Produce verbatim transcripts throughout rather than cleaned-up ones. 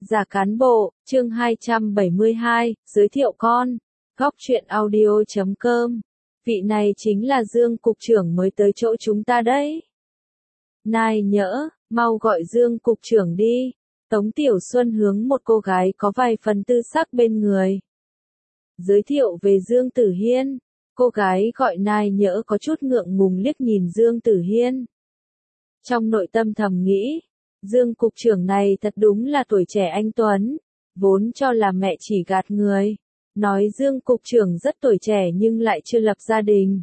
Giả cán bộ, chương hai trăm bảy mươi hai, giới thiệu con. Góc truyện audio chấm com. Vị này chính là Dương Cục trưởng mới tới chỗ chúng ta đấy. Nai nhỡ, mau gọi Dương Cục trưởng đi. Tống Tiểu Xuân hướng một cô gái có vài phần tư sắc bên người. Giới thiệu về Dương Tử Hiên. Cô gái gọi Nai nhỡ có chút ngượng ngùng liếc nhìn Dương Tử Hiên. Trong nội tâm thầm nghĩ, Dương Cục trưởng này thật đúng là tuổi trẻ anh tuấn, vốn cho là mẹ chỉ gạt người. Nói Dương Cục trưởng rất tuổi trẻ nhưng lại chưa lập gia đình.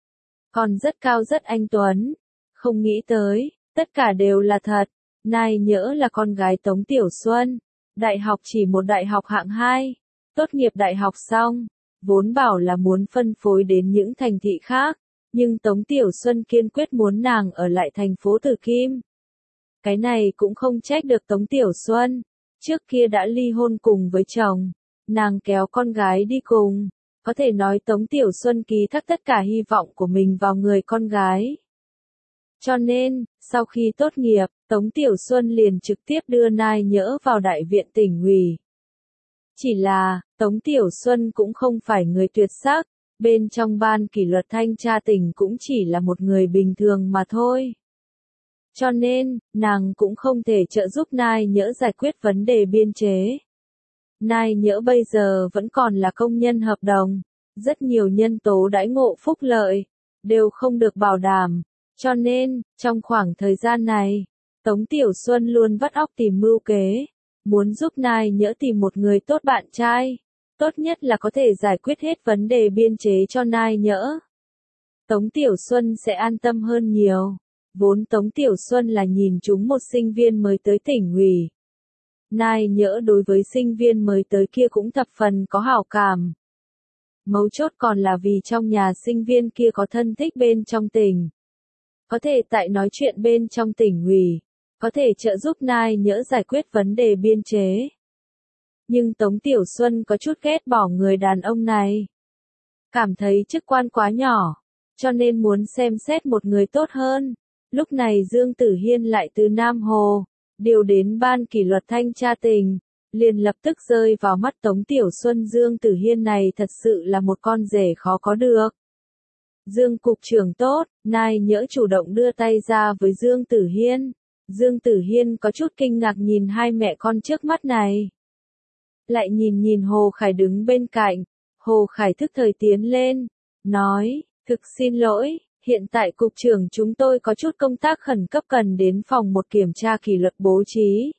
Còn rất cao rất anh tuấn. Không nghĩ tới, tất cả đều là thật. Nai nhỡ là con gái Tống Tiểu Xuân. Đại học chỉ một đại học hạng hai. Tốt nghiệp đại học xong, vốn bảo là muốn phân phối đến những thành thị khác. Nhưng Tống Tiểu Xuân kiên quyết muốn nàng ở lại thành phố Tử Kim. Cái này cũng không trách được Tống Tiểu Xuân. Trước kia đã ly hôn cùng với chồng. Nàng kéo con gái đi cùng. Có thể nói Tống Tiểu Xuân ký thác tất cả hy vọng của mình vào người con gái. Cho nên, sau khi tốt nghiệp, Tống Tiểu Xuân liền trực tiếp đưa Nai nhỡ vào đại viện tỉnh ủy. Chỉ là, Tống Tiểu Xuân cũng không phải người tuyệt sắc. Bên trong ban kỷ luật thanh tra tỉnh cũng chỉ là một người bình thường mà thôi. Cho nên, nàng cũng không thể trợ giúp Nai nhỡ giải quyết vấn đề biên chế. Nai nhỡ bây giờ vẫn còn là công nhân hợp đồng. Rất nhiều nhân tố đãi ngộ phúc lợi, đều không được bảo đảm. Cho nên, trong khoảng thời gian này, Tống Tiểu Xuân luôn vắt óc tìm mưu kế. Muốn giúp Nai nhỡ tìm một người tốt bạn trai. Tốt nhất là có thể giải quyết hết vấn đề biên chế cho Nai nhỡ. Tống Tiểu Xuân sẽ an tâm hơn nhiều. Vốn Tống Tiểu Xuân là nhìn chúng một sinh viên mới tới tỉnh ủy. Nai nhỡ đối với sinh viên mới tới kia cũng thập phần có hảo cảm. Mấu chốt còn là vì trong nhà sinh viên kia có thân thích bên trong tỉnh. Có thể tại nói chuyện bên trong tỉnh ủy. Có thể trợ giúp Nai nhỡ giải quyết vấn đề biên chế. Nhưng Tống Tiểu Xuân có chút ghét bỏ người đàn ông này. Cảm thấy chức quan quá nhỏ. Cho nên muốn xem xét một người tốt hơn. Lúc này Dương Tử Hiên lại từ Nam Hồ. Điều đến ban kỷ luật thanh tra tỉnh. Liền lập tức rơi vào mắt Tống Tiểu Xuân. Dương Tử Hiên này thật sự là một con rể khó có được. Dương Cục trưởng tốt. Nai nhỡ chủ động đưa tay ra với Dương Tử Hiên. Dương Tử Hiên có chút kinh ngạc nhìn hai mẹ con trước mắt này. Lại nhìn nhìn Hồ Khải đứng bên cạnh. Hồ Khải thức thời tiến lên. Nói, thực xin lỗi, hiện tại cục trưởng chúng tôi có chút công tác khẩn cấp cần đến phòng một kiểm tra kỷ luật bố trí.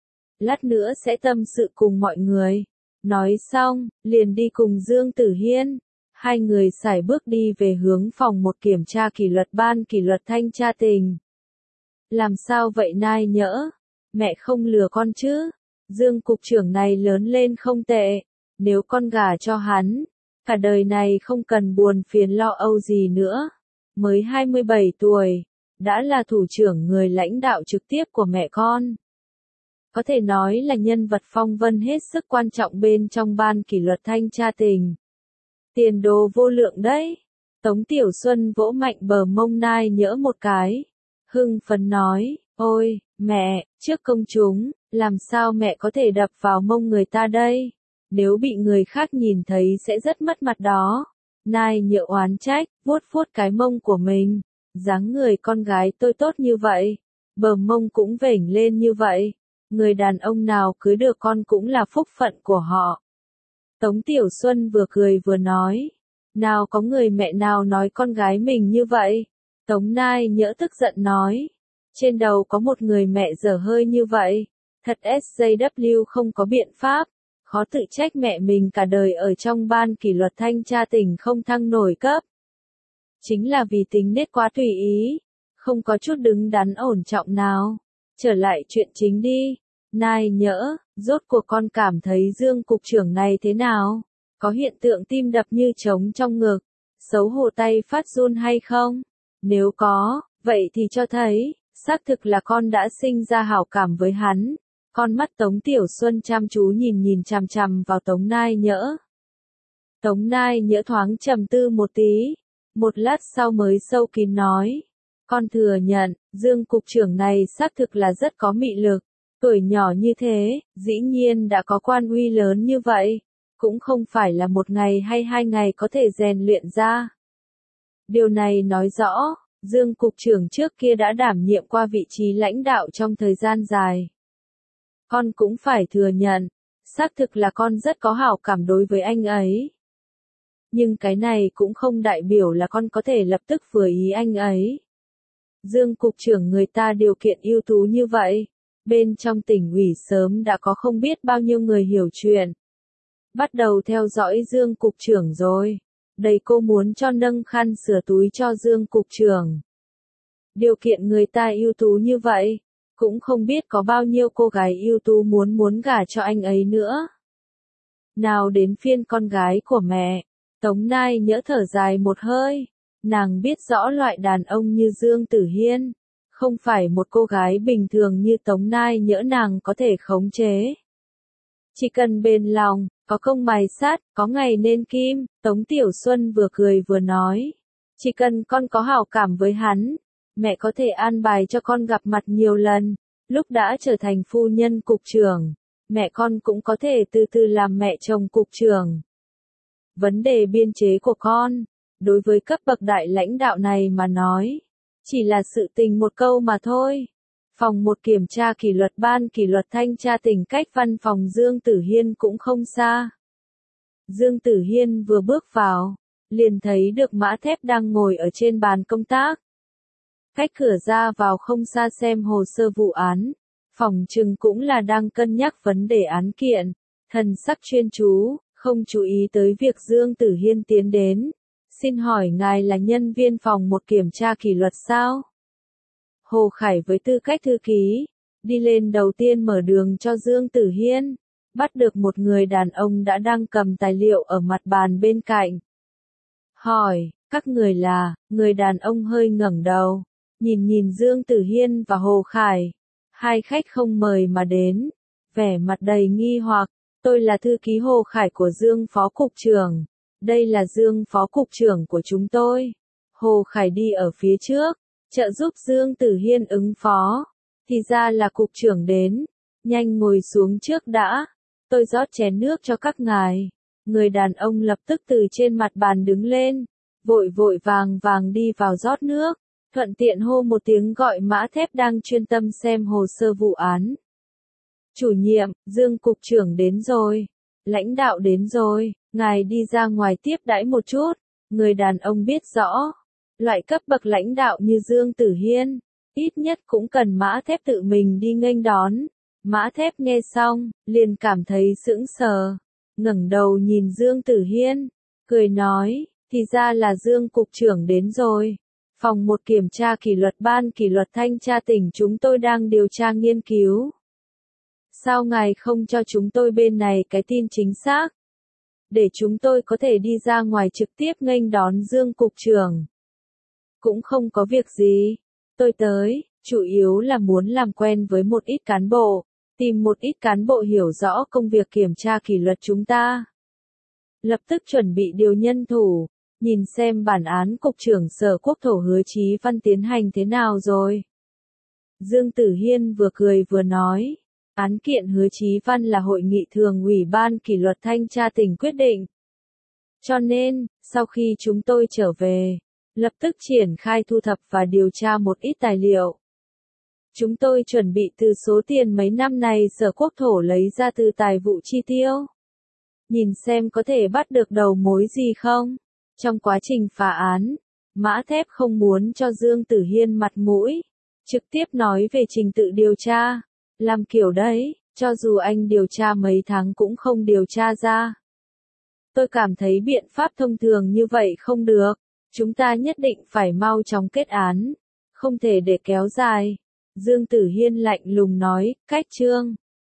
Lát nữa sẽ tâm sự cùng mọi người. Nói xong, liền đi cùng Dương Tử Hiên. Hai người sải bước đi về hướng phòng một kiểm tra kỷ luật ban kỷ luật thanh tra tỉnh. Làm sao vậy Nai nhỡ? Mẹ không lừa con chứ? Dương Cục trưởng này lớn lên không tệ. Nếu con gả cho hắn, cả đời này không cần buồn phiền lo âu gì nữa. Mới hai mươi bảy tuổi, đã là thủ trưởng người lãnh đạo trực tiếp của mẹ con. Có thể nói là nhân vật phong vân hết sức quan trọng bên trong ban kỷ luật thanh tra tỉnh. Tiền đồ vô lượng đấy. Tống Tiểu Xuân vỗ mạnh bờ mông Nai nhỡ một cái. Hưng phấn nói, ôi, mẹ, trước công chúng, làm sao mẹ có thể đập vào mông người ta đây? Nếu bị người khác nhìn thấy sẽ rất mất mặt đó. Nai nhỡ oán trách, vuốt vuốt cái mông của mình. Dáng người con gái tôi tốt như vậy. Bờ mông cũng vểnh lên như vậy. Người đàn ông nào cưới được con cũng là phúc phận của họ. Tống Tiểu Xuân vừa cười vừa nói. Nào có người mẹ nào nói con gái mình như vậy? Tống Nai nhỡ tức giận nói. Trên đầu có một người mẹ dở hơi như vậy. Thật ét gi vê không có biện pháp. Khó tự trách mẹ mình cả đời ở trong ban kỷ luật thanh tra tỉnh không thăng nổi cấp. Chính là vì tính nết quá tùy ý. Không có chút đứng đắn ổn trọng nào. Trở lại chuyện chính đi. Nai nhỡ, rốt cuộc con cảm thấy Dương Cục trưởng này thế nào? Có hiện tượng tim đập như trống trong ngực. Xấu hổ tay phát run hay không? Nếu có, vậy thì cho thấy, xác thực là con đã sinh ra hảo cảm với hắn. Con mắt Tống Tiểu Xuân chăm chú nhìn nhìn chằm chằm vào Tống Nai nhỡ. Tống Nai nhỡ thoáng trầm tư một tí. Một lát sau mới sâu kín nói. Con thừa nhận, Dương Cục trưởng này xác thực là rất có mị lực. Tuổi nhỏ như thế, dĩ nhiên đã có quan uy lớn như vậy, cũng không phải là một ngày hay hai ngày có thể rèn luyện ra. Điều này nói rõ, Dương Cục trưởng trước kia đã đảm nhiệm qua vị trí lãnh đạo trong thời gian dài. Con cũng phải thừa nhận, xác thực là con rất có hảo cảm đối với anh ấy. Nhưng cái này cũng không đại biểu là con có thể lập tức vừa ý anh ấy. Dương Cục trưởng người ta điều kiện ưu tú như vậy, bên trong tỉnh ủy sớm đã có không biết bao nhiêu người hiểu chuyện. Bắt đầu theo dõi Dương Cục trưởng rồi. Đây cô muốn cho nâng khăn sửa túi cho Dương Cục trưởng. Điều kiện người ta ưu tú như vậy, cũng không biết có bao nhiêu cô gái ưu tú muốn muốn gả cho anh ấy nữa. Nào đến phiên con gái của mẹ, Tống Nai nhỡ thở dài một hơi, nàng biết rõ loại đàn ông như Dương Tử Hiên, không phải một cô gái bình thường như Tống Nai nhỡ nàng có thể khống chế. Chỉ cần bền lòng, có công mài sắt, có ngày nên kim, Tống Tiểu Xuân vừa cười vừa nói. Chỉ cần con có hảo cảm với hắn, mẹ có thể an bài cho con gặp mặt nhiều lần, lúc đã trở thành phu nhân cục trưởng, mẹ con cũng có thể từ từ làm mẹ chồng cục trưởng. Vấn đề biên chế của con, đối với cấp bậc đại lãnh đạo này mà nói, chỉ là sự tình một câu mà thôi. Phòng một kiểm tra kỷ luật ban kỷ luật thanh tra tỉnh cách văn phòng Dương Tử Hiên cũng không xa. Dương Tử Hiên vừa bước vào, liền thấy được Mã Thép đang ngồi ở trên bàn công tác. Cách cửa ra vào không xa xem hồ sơ vụ án, phòng trừng cũng là đang cân nhắc vấn đề án kiện, thần sắc chuyên chú, không chú ý tới việc Dương Tử Hiên tiến đến. Xin hỏi ngài là nhân viên phòng một kiểm tra kỷ luật sao? Hồ Khải với tư cách thư ký, đi lên đầu tiên mở đường cho Dương Tử Hiên, bắt được một người đàn ông đã đang cầm tài liệu ở mặt bàn bên cạnh. Hỏi, các người là, người đàn ông hơi ngẩng đầu, nhìn nhìn Dương Tử Hiên và Hồ Khải, hai khách không mời mà đến, vẻ mặt đầy nghi hoặc, tôi là thư ký Hồ Khải của Dương Phó Cục trưởng, đây là Dương Phó Cục trưởng của chúng tôi. Hồ Khải đi ở phía trước, trợ giúp Dương Tử Hiên ứng phó, thì ra là cục trưởng đến, nhanh ngồi xuống trước đã, tôi rót chén nước cho các ngài. Người đàn ông lập tức từ trên mặt bàn đứng lên, vội vội vàng vàng đi vào rót nước, thuận tiện hô một tiếng gọi Mã Thép đang chuyên tâm xem hồ sơ vụ án. Chủ nhiệm, Dương Cục trưởng đến rồi, lãnh đạo đến rồi, ngài đi ra ngoài tiếp đãi một chút. Người đàn ông biết rõ, loại cấp bậc lãnh đạo như Dương Tử Hiên, ít nhất cũng cần Mã Thép tự mình đi nghênh đón. Mã Thép nghe xong, liền cảm thấy sững sờ, ngẩng đầu nhìn Dương Tử Hiên, cười nói, thì ra là Dương Cục trưởng đến rồi. Phòng một kiểm tra kỷ luật ban kỷ luật thanh tra tỉnh chúng tôi đang điều tra nghiên cứu. Sao ngài không cho chúng tôi bên này cái tin chính xác? Để chúng tôi có thể đi ra ngoài trực tiếp nghênh đón Dương Cục trưởng. Cũng không có việc gì. Tôi tới, chủ yếu là muốn làm quen với một ít cán bộ, tìm một ít cán bộ hiểu rõ công việc kiểm tra kỷ luật chúng ta. Lập tức chuẩn bị điều nhân thủ, nhìn xem bản án Cục trưởng Sở Quốc thổ Hứa Chí Văn tiến hành thế nào rồi. Dương Tử Hiên vừa cười vừa nói, án kiện Hứa Chí Văn là hội nghị thường ủy ban kỷ luật thanh tra tỉnh quyết định. Cho nên, sau khi chúng tôi trở về, lập tức triển khai thu thập và điều tra một ít tài liệu. Chúng tôi chuẩn bị từ số tiền mấy năm này Sở Quốc thổ lấy ra từ tài vụ chi tiêu. Nhìn xem có thể bắt được đầu mối gì không. Trong quá trình phá án, Mã Thép không muốn cho Dương Tử Hiên mặt mũi, trực tiếp nói về trình tự điều tra. Làm kiểu đấy, cho dù anh điều tra mấy tháng cũng không điều tra ra. Tôi cảm thấy biện pháp thông thường như vậy không được. Chúng ta nhất định phải mau chóng kết án, không thể để kéo dài. Dương Tử Hiên lạnh lùng nói, cách chương.